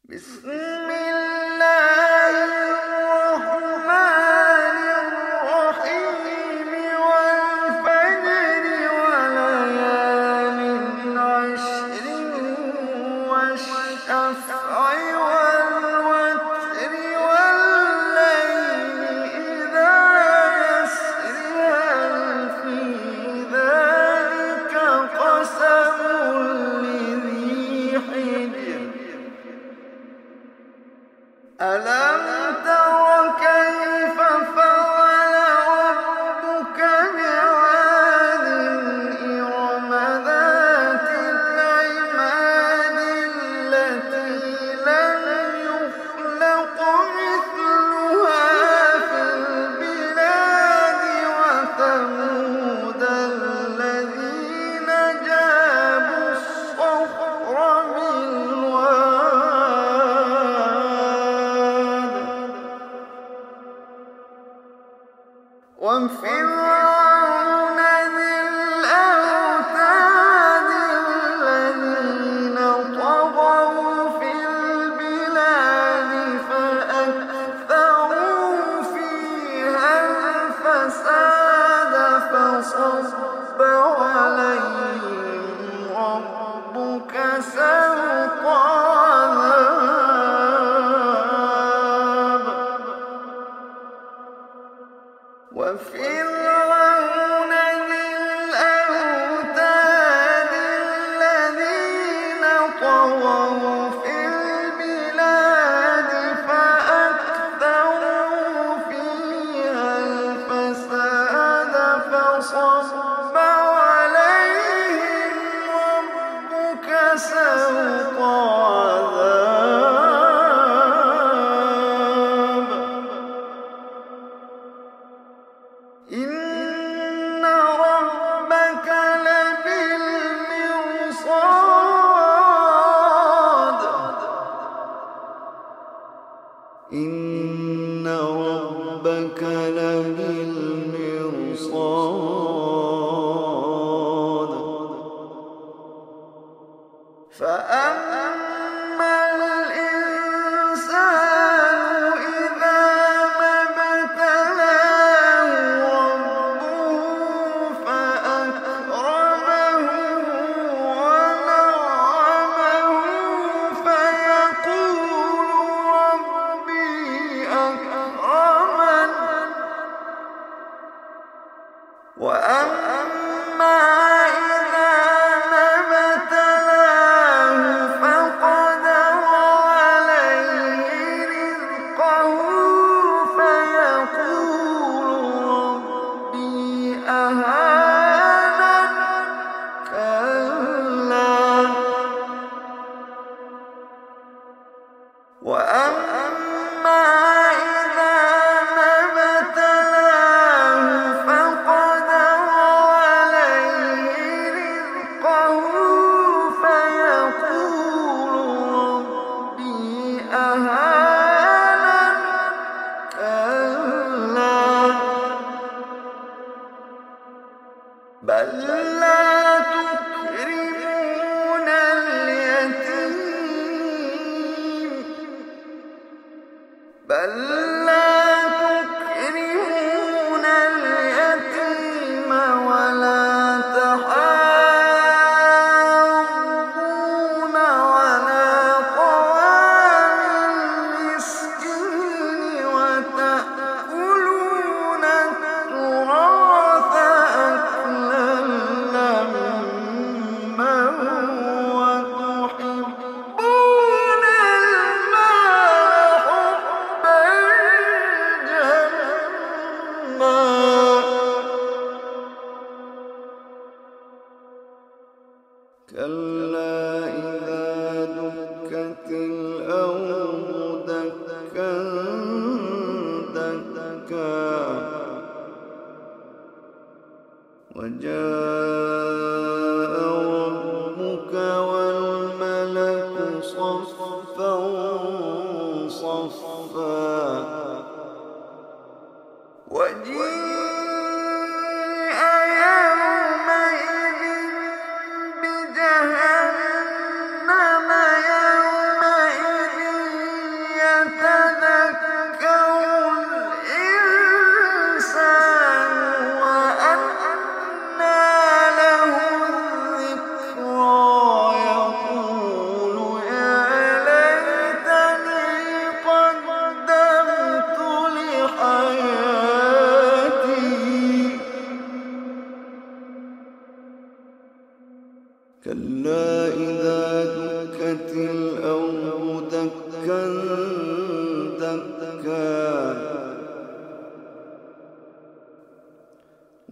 بسم الله الرحمن الرحيم والفجر وليال عشر والشفع والوتر والليل إذا يسر هل في ذلك قسم لذي حجر ألم تر كيف فعل ربك بعاد إرم ذات العماد التي لم يخلق مثلها في البلاد وثمود الذين جابوا الصخر بالواد وفرعون ذي الأوتاد الذين طغوا في البلاد فأكثروا فيها الفساد فصب عليهم ربك سوط عذاب وفرعون ذي الأوتاد الذين طغوا في البلاد فأكثروا فيها الفساد فصب عليهم ربك سوط عذاب إن ربك لبالمرصاد إن ربك لبالمرصاد فأما الإنسان إذا ما ابتلاه ربه فأكرمه ونعمه فيقول ربي أكرمن وأما إذا ما ابتلاه فقدر عليه رزقه فيقول ربي أهانن كلا وأما إذا ما ابتلاه فقدر عليه رزقه فيقول ربي أهانن كلا بل لا تكرمون اليتيم بل لا تكرمون اليتيم ولا تحاضون على طعام المسكين وتأكلون التراث أكلا لما وتحبون المال حبا جما كلا إذا دكت الأرض دكا دكا وجاء ربك والملك صفا صفا وجيء يومئذ بجهنم يومئذ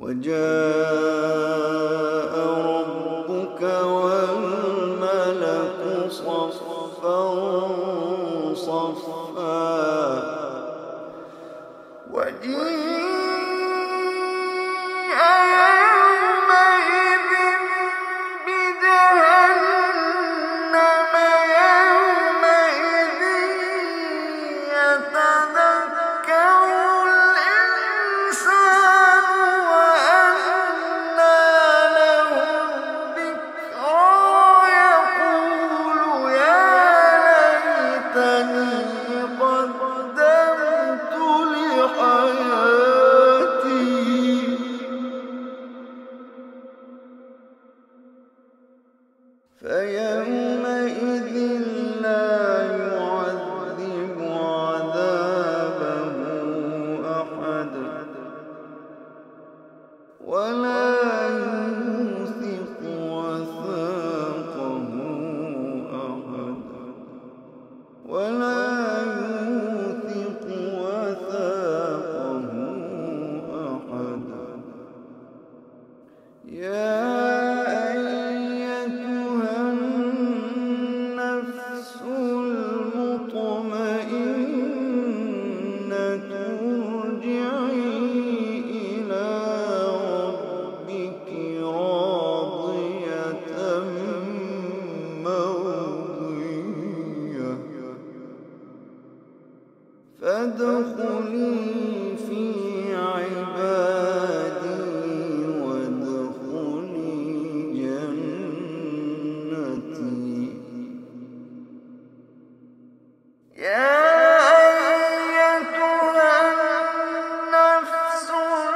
وجاء ربك والملك صفا صفا وجيء يومئذ بجهنم يومئذ يتذكر الإنسان وأنى له الذكرى يقول يا ليتني قدمت لحياتي فيومئذ لا يعذب عذابه أحد ولا يوثق وثاقه أحد ولا يوثق وثاقه أحد يا أيتها النفس المطمئنة ارجعي إلى ربك راضية مرضية فادخلي في عبادي وادخلي جنتي يا أيتها النفس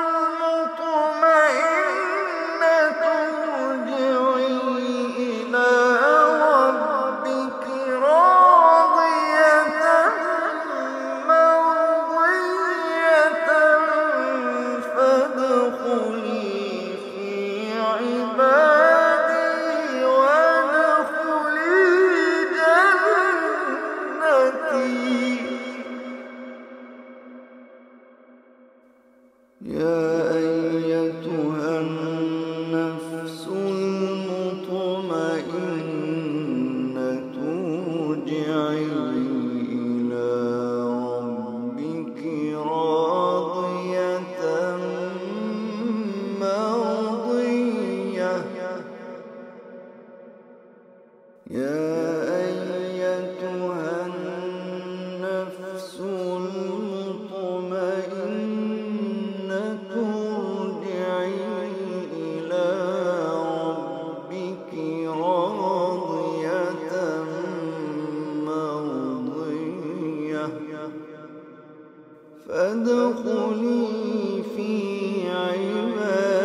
المطمئنة ارجعي إلى ربك راضية مرضية فادخلي في عبادي وادخلي جنتي يا أيتها النفس المطمئنة ارجعي إلى ربك راضية مرضية يا أيتها النفس المطمئنة ارجعي إلى ربك راضية مرضية فادخلي في عبادي